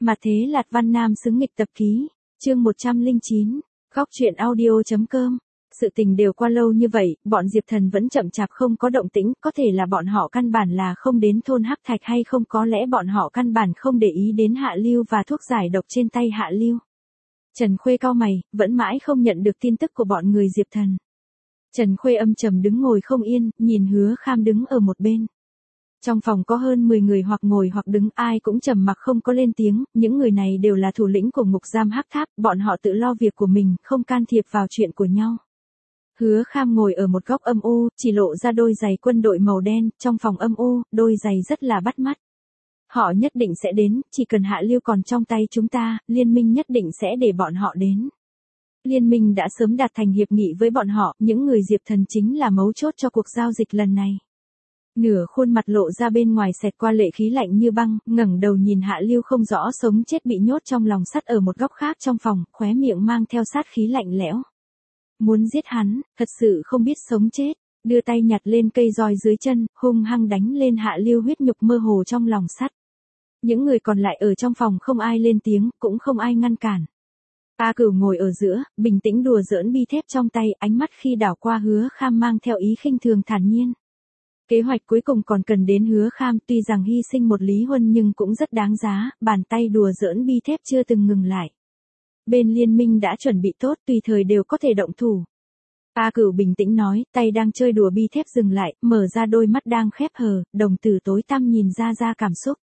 Mà thế Lạt Văn Nam xứng nghịch tập ký, chương 109, góc truyện audio.com. Sự tình đều qua lâu như vậy, bọn Diệp Thần vẫn chậm chạp không có động tĩnh, có thể là bọn họ căn bản là không đến thôn Hắc Thạch hay không, có lẽ bọn họ căn bản không để ý đến Hạ Lưu và thuốc giải độc trên tay Hạ Lưu. Trần Khuê cau mày, vẫn mãi không nhận được tin tức của bọn người Diệp Thần. Trần Khuê âm trầm đứng ngồi không yên, nhìn Hứa Kham đứng ở một bên. Trong phòng có hơn 10 người hoặc ngồi hoặc đứng, ai cũng trầm mặc không có lên tiếng, những người này đều là thủ lĩnh của ngục giam Hắc Tháp, bọn họ tự lo việc của mình, không can thiệp vào chuyện của nhau. Hứa Kham ngồi ở một góc âm u, chỉ lộ ra đôi giày quân đội màu đen, trong phòng âm u, đôi giày rất là bắt mắt. Họ nhất định sẽ đến, chỉ cần Hạ Lưu còn trong tay chúng ta, liên minh nhất định sẽ để bọn họ đến. Liên minh đã sớm đạt thành hiệp nghị với bọn họ, những người Diệp Thần chính là mấu chốt cho cuộc giao dịch lần này. Nửa khuôn mặt lộ ra bên ngoài xẹt qua lệ khí lạnh như băng, ngẩng đầu nhìn Hạ Lưu không rõ sống chết bị nhốt trong lòng sắt ở một góc khác trong phòng, khóe miệng mang theo sát khí lạnh lẽo. Muốn giết hắn, thật sự không biết sống chết, đưa tay nhặt lên cây roi dưới chân, hung hăng đánh lên Hạ Lưu huyết nhục mơ hồ trong lòng sắt. Những người còn lại ở trong phòng không ai lên tiếng, cũng không ai ngăn cản. A Cửu ngồi ở giữa, bình tĩnh đùa giỡn bi thép trong tay, ánh mắt khi đảo qua Hứa Kham mang theo ý khinh thường thản nhiên. Kế hoạch cuối cùng còn cần đến Hứa Kham, tuy rằng hy sinh một Lý Huân nhưng cũng rất đáng giá, bàn tay đùa giỡn bi thép chưa từng ngừng lại. Bên liên minh đã chuẩn bị tốt, tùy thời đều có thể động thủ. A Cửu bình tĩnh nói, tay đang chơi đùa bi thép dừng lại, mở ra đôi mắt đang khép hờ, đồng tử tối tăm nhìn ra cảm xúc.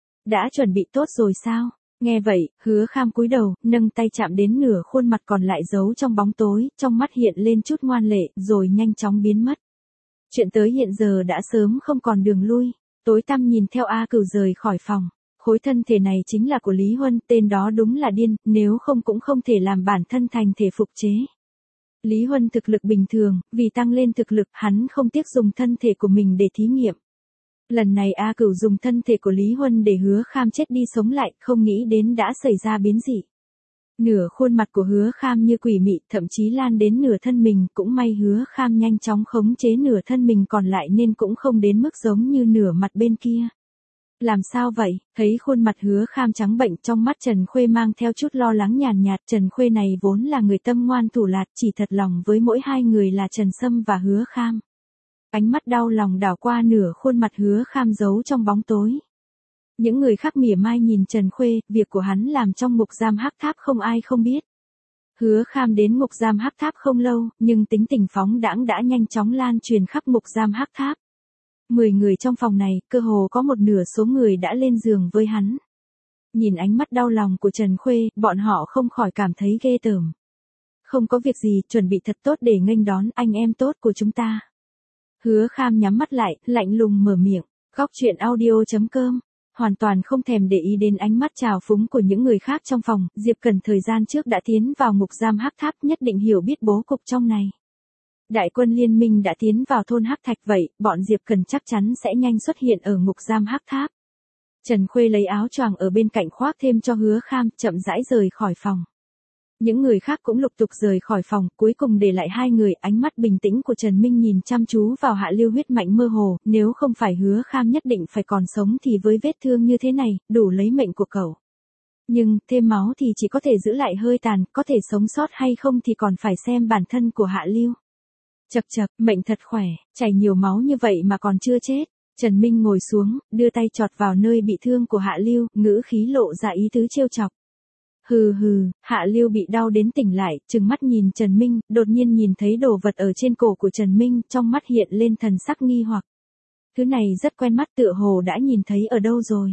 Đã chuẩn bị tốt rồi sao? Nghe vậy, Hứa Kham cúi đầu, nâng tay chạm đến nửa khuôn mặt còn lại giấu trong bóng tối, trong mắt hiện lên chút ngoan lệ, rồi nhanh chóng biến mất. Chuyện tới hiện giờ đã sớm không còn đường lui, tối tăm nhìn theo A Cửu rời khỏi phòng. Khối thân thể này chính là của Lý Huân, tên đó đúng là điên, nếu không cũng không thể làm bản thân thành thể phục chế. Lý Huân thực lực bình thường, vì tăng lên thực lực hắn không tiếc dùng thân thể của mình để thí nghiệm. Lần này A Cửu dùng thân thể của Lý Huân để Hứa Kham chết đi sống lại, không nghĩ đến đã xảy ra biến dị. Nửa khuôn mặt của Hứa Kham như quỷ mị, thậm chí lan đến nửa thân mình, cũng may Hứa Kham nhanh chóng khống chế nửa thân mình còn lại nên cũng không đến mức giống như nửa mặt bên kia. Làm sao vậy? Thấy khuôn mặt Hứa Kham trắng bệnh, trong mắt Trần Khuê mang theo chút lo lắng nhàn nhạt. Trần Khuê này vốn là người tâm ngoan thủ lạt, chỉ thật lòng với mỗi hai người là Trần Sâm và Hứa Kham. Ánh mắt đau lòng đảo qua nửa khuôn mặt Hứa Kham giấu trong bóng tối. Những người khác mỉa mai nhìn Trần Khuê, việc của hắn làm trong ngục giam Hắc Tháp không ai không biết. Hứa Kham đến ngục giam Hắc Tháp không lâu, nhưng tính tình phóng đãng đã nhanh chóng lan truyền khắp ngục giam Hắc Tháp. 10 người trong phòng này, cơ hồ có một nửa số người đã lên giường với hắn. Nhìn ánh mắt đau lòng của Trần Khuê, bọn họ không khỏi cảm thấy ghê tởm. Không có việc gì, chuẩn bị thật tốt để nghênh đón anh em tốt của chúng ta. Hứa Kham nhắm mắt lại, lạnh lùng mở miệng, góc truyện audio.com. Hoàn toàn không thèm để ý đến ánh mắt trào phúng của những người khác trong phòng, Diệp Cẩn thời gian trước đã tiến vào ngục giam Hắc Tháp, nhất định hiểu biết bố cục trong này. Đại quân liên minh đã tiến vào thôn Hắc Thạch vậy, bọn Diệp Cẩn chắc chắn sẽ nhanh xuất hiện ở ngục giam Hắc Tháp. Trần Khuê lấy áo choàng ở bên cạnh khoác thêm cho Hứa Kham, chậm rãi rời khỏi phòng. Những người khác cũng lục tục rời khỏi phòng, cuối cùng để lại hai người, ánh mắt bình tĩnh của Trần Minh nhìn chăm chú vào Hạ Lưu huyết mạnh mơ hồ, nếu không phải Hứa Kham nhất định phải còn sống thì với vết thương như thế này, đủ lấy mệnh của cậu. Nhưng, thêm máu thì chỉ có thể giữ lại hơi tàn, có thể sống sót hay không thì còn phải xem bản thân của Hạ Lưu. Chậc chậc, mệnh thật khỏe, chảy nhiều máu như vậy mà còn chưa chết. Trần Minh ngồi xuống, đưa tay chọt vào nơi bị thương của Hạ Lưu, ngữ khí lộ ra ý tứ trêu chọc. Hừ hừ, Hạ Lưu bị đau đến tỉnh lại, trừng mắt nhìn Trần Minh, đột nhiên nhìn thấy đồ vật ở trên cổ của Trần Minh, trong mắt hiện lên thần sắc nghi hoặc. Thứ này rất quen mắt, tựa hồ đã nhìn thấy ở đâu rồi.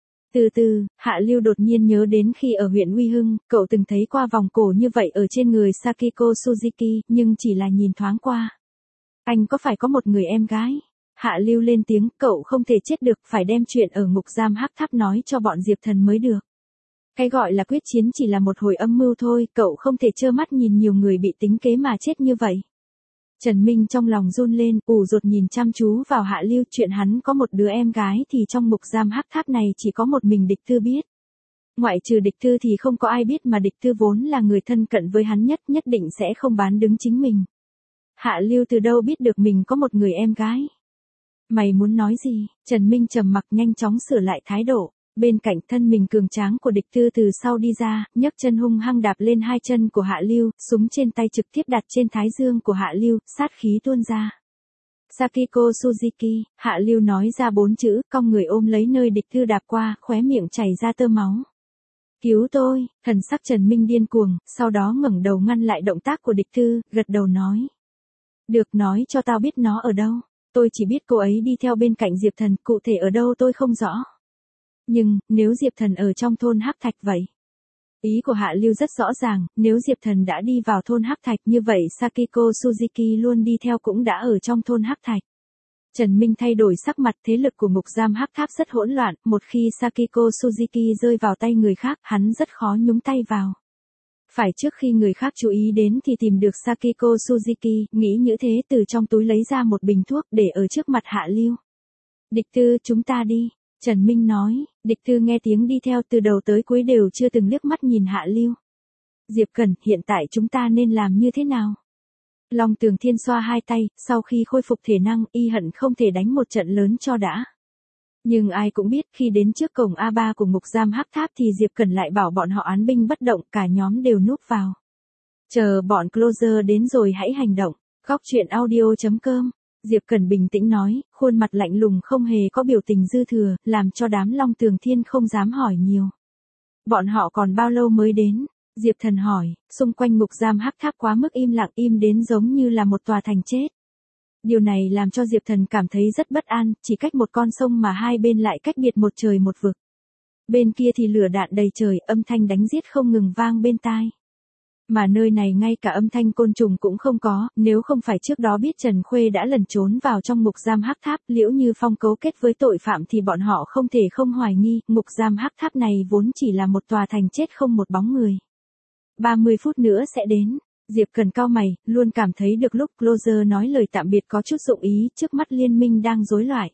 Từ từ, Hạ Lưu đột nhiên nhớ đến khi ở huyện Uy Hưng, cậu từng thấy qua vòng cổ như vậy ở trên người Sakiko Suzuki, nhưng chỉ là nhìn thoáng qua. Anh có phải có một người em gái? Hạ Lưu lên tiếng, cậu không thể chết được, phải đem chuyện ở ngục giam Hắc Tháp nói cho bọn Diệp Thần mới được. Cái gọi là quyết chiến chỉ là một hồi âm mưu thôi, cậu không thể trơ mắt nhìn nhiều người bị tính kế mà chết như vậy. Trần Minh trong lòng run lên, ủ rột nhìn chăm chú vào Hạ Lưu, chuyện hắn có một đứa em gái thì trong ngục giam Hắc Tháp này chỉ có một mình Địch Tư biết. Ngoại trừ Địch Tư thì không có ai biết, mà Địch Tư vốn là người thân cận với hắn nhất, nhất định sẽ không bán đứng chính mình. Hạ Lưu từ đâu biết được mình có một người em gái? Mày muốn nói gì? Trần Minh trầm mặc nhanh chóng sửa lại thái độ. Bên cạnh thân mình cường tráng của địch tư từ sau đi ra, nhấc chân hung hăng đạp lên hai chân của Hạ Lưu, súng trên tay trực tiếp đặt trên thái dương của Hạ Lưu, sát khí tuôn ra. Sakiko Suzuki, Hạ Lưu nói ra 4 chữ, cong người ôm lấy nơi địch tư đạp qua, khóe miệng chảy ra tơ máu. Cứu tôi, thần sắc Trần Minh điên cuồng, sau đó ngẩng đầu ngăn lại động tác của địch tư, gật đầu nói. Được, nói cho tao biết nó ở đâu. Tôi chỉ biết cô ấy đi theo bên cạnh Diệp Thần, cụ thể ở đâu tôi không rõ. Nhưng, nếu Diệp Thần ở trong thôn Hắc Thạch vậy? Ý của Hạ Lưu rất rõ ràng, nếu Diệp Thần đã đi vào thôn Hắc Thạch như vậy Sakiko Suzuki luôn đi theo cũng đã ở trong thôn Hắc Thạch. Trần Minh thay đổi sắc mặt, thế lực của ngục giam Hắc Tháp rất hỗn loạn, một khi Sakiko Suzuki rơi vào tay người khác, hắn rất khó nhúng tay vào. Phải trước khi người khác chú ý đến thì tìm được Sakiko Suzuki, nghĩ như thế từ trong túi lấy ra một bình thuốc để ở trước mặt Hạ Lưu. Địch tư, chúng ta đi. Trần Minh nói, địch tư nghe tiếng đi theo từ đầu tới cuối đều chưa từng liếc mắt nhìn Hạ Lưu. Diệp Cẩn, hiện tại chúng ta nên làm như thế nào? Long Tường Thiên xoa hai tay, sau khi khôi phục thể năng, y hận không thể đánh một trận lớn cho đã. Nhưng ai cũng biết khi đến trước cổng A3 của ngục giam Hắc Tháp thì Diệp Cẩn lại bảo bọn họ án binh bất động, cả nhóm đều núp vào. Chờ bọn closer đến rồi hãy hành động. Góc truyện audio.com. Diệp Cẩn bình tĩnh nói, khuôn mặt lạnh lùng không hề có biểu tình dư thừa, làm cho đám Long Tường Thiên không dám hỏi nhiều. Bọn họ còn bao lâu mới đến? Diệp Thần hỏi, xung quanh ngục giam Hắc Tháp quá mức im lặng, im đến giống như là một tòa thành chết. Điều này làm cho Diệp Thần cảm thấy rất bất an, chỉ cách một con sông mà hai bên lại cách biệt một trời một vực. Bên kia thì lửa đạn đầy trời, âm thanh đánh giết không ngừng vang bên tai. Mà nơi này ngay cả âm thanh côn trùng cũng không có, nếu không phải trước đó biết Trần Khuê đã lẩn trốn vào trong ngục giam Hắc Tháp, Liễu Như Phong cấu kết với tội phạm thì bọn họ không thể không hoài nghi, ngục giam Hắc Tháp này vốn chỉ là một tòa thành chết không một bóng người. 30 phút nữa sẽ đến. Diệp Cần cau mày, luôn cảm thấy được lúc Closer nói lời tạm biệt có chút dụng ý, trước mắt liên minh đang rối loạn.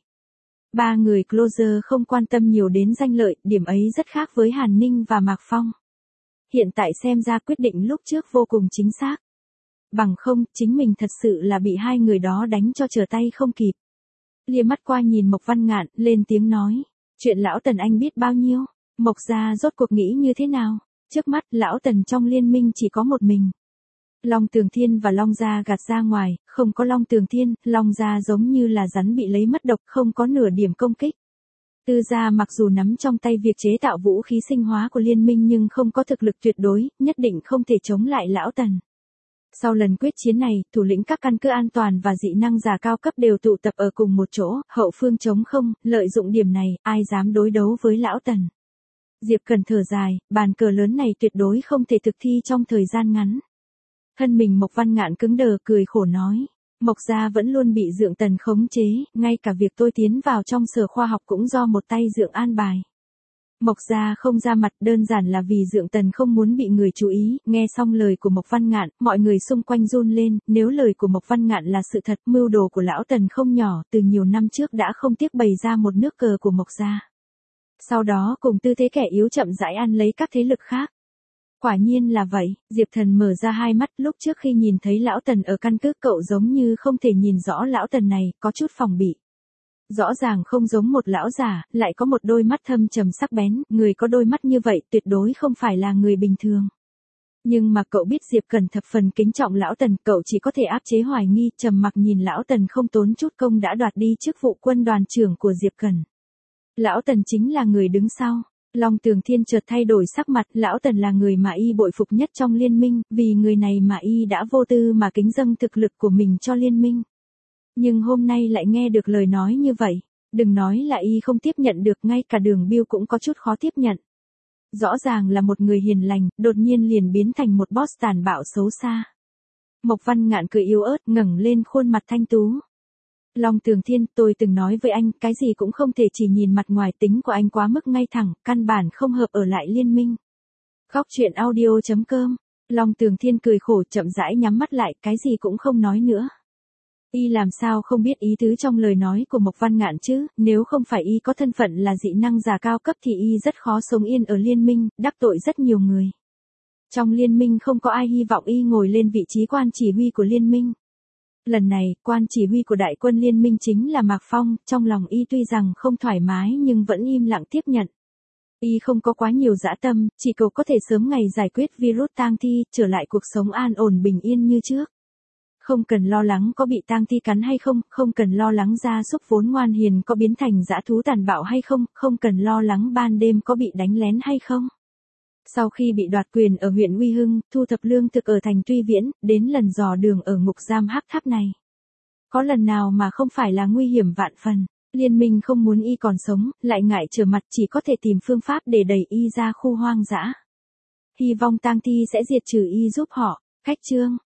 Ba người Closer không quan tâm nhiều đến danh lợi, điểm ấy rất khác với Hàn Ninh và Mạc Phong. Hiện tại xem ra quyết định lúc trước vô cùng chính xác. Bằng không, chính mình thật sự là bị hai người đó đánh cho trở tay không kịp. Lia mắt qua nhìn Mộc Văn Ngạn, lên tiếng nói. Chuyện lão Tần anh biết bao nhiêu? Mộc gia rốt cuộc nghĩ như thế nào? Trước mắt, lão Tần trong liên minh chỉ có một mình. Long Tường Thiên và Long Gia gạt ra ngoài, không có Long Tường Thiên, Long Gia giống như là rắn bị lấy mất độc, không có nửa điểm công kích. Tư gia mặc dù nắm trong tay việc chế tạo vũ khí sinh hóa của liên minh nhưng không có thực lực tuyệt đối, nhất định không thể chống lại lão Tần. Sau lần quyết chiến này, thủ lĩnh các căn cứ an toàn và dị năng giả cao cấp đều tụ tập ở cùng một chỗ, hậu phương trống không, lợi dụng điểm này, ai dám đối đấu với lão Tần. Diệp Cần thở dài, bàn cờ lớn này tuyệt đối không thể thực thi trong thời gian ngắn. Thân mình Mộc Văn Ngạn cứng đờ cười khổ nói. Mộc gia vẫn luôn bị Dượng Tần khống chế, ngay cả việc tôi tiến vào trong sở khoa học cũng do một tay Dượng an bài. Mộc gia không ra mặt đơn giản là vì Dượng Tần không muốn bị người chú ý, nghe xong lời của Mộc Văn Ngạn, mọi người xung quanh run lên, nếu lời của Mộc Văn Ngạn là sự thật, mưu đồ của lão Tần không nhỏ, từ nhiều năm trước đã không tiếc bày ra một nước cờ của Mộc gia. Sau đó cùng tư thế kẻ yếu chậm rãi ăn lấy các thế lực khác. Quả nhiên là vậy, Diệp Thần mở ra hai mắt lúc trước khi nhìn thấy lão Tần ở căn cứ cậu giống như không thể nhìn rõ lão Tần này, có chút phòng bị. Rõ ràng không giống một lão già, lại có một đôi mắt thâm trầm sắc bén, người có đôi mắt như vậy tuyệt đối không phải là người bình thường. Nhưng mà cậu biết Diệp Cần thập phần kính trọng lão Tần, cậu chỉ có thể áp chế hoài nghi, trầm mặc nhìn lão Tần không tốn chút công đã đoạt đi chức vụ quân đoàn trưởng của Diệp Cần. Lão Tần chính là người đứng sau. Long Tường Thiên chợt thay đổi sắc mặt, lão Tần là người mà y bội phục nhất trong liên minh, vì người này mà y đã vô tư mà kính dâng thực lực của mình cho liên minh. Nhưng hôm nay lại nghe được lời nói như vậy, đừng nói là y không tiếp nhận được, ngay cả Đường Biêu cũng có chút khó tiếp nhận. Rõ ràng là một người hiền lành, đột nhiên liền biến thành một boss tàn bạo xấu xa. Mộc Văn Ngạn cười yếu ớt, ngẩng lên khuôn mặt thanh tú. Long Tường Thiên, tôi từng nói với anh, cái gì cũng không thể chỉ nhìn mặt ngoài, tính của anh quá mức ngay thẳng, căn bản không hợp ở lại liên minh. Góc truyện audio.com. Long Tường Thiên cười khổ chậm rãi nhắm mắt lại, cái gì cũng không nói nữa. Y làm sao không biết ý tứ trong lời nói của Mộc Văn Ngạn chứ, nếu không phải y có thân phận là dị năng giả cao cấp thì y rất khó sống yên ở liên minh, đắc tội rất nhiều người. Trong liên minh không có ai hy vọng y ngồi lên vị trí quan chỉ huy của liên minh. Lần này, quan chỉ huy của đại quân liên minh chính là Mạc Phong, trong lòng y tuy rằng không thoải mái nhưng vẫn im lặng tiếp nhận. Y không có quá nhiều dã tâm, chỉ cầu có thể sớm ngày giải quyết virus tang thi, trở lại cuộc sống an ổn bình yên như trước. Không cần lo lắng có bị tang thi cắn hay không, không cần lo lắng gia súc vốn ngoan hiền có biến thành dã thú tàn bạo hay không, không cần lo lắng ban đêm có bị đánh lén hay không. Sau khi bị đoạt quyền ở huyện Uy Hưng, thu thập lương thực ở thành Tuy Viễn, đến lần dò đường ở ngục giam Hắc Tháp này. Có lần nào mà không phải là nguy hiểm vạn phần. Liên minh không muốn Y còn sống, lại ngại trở mặt, chỉ có thể tìm phương pháp để đẩy Y ra khu hoang dã. Hy vọng tang thi sẽ diệt trừ Y giúp họ. Khách chương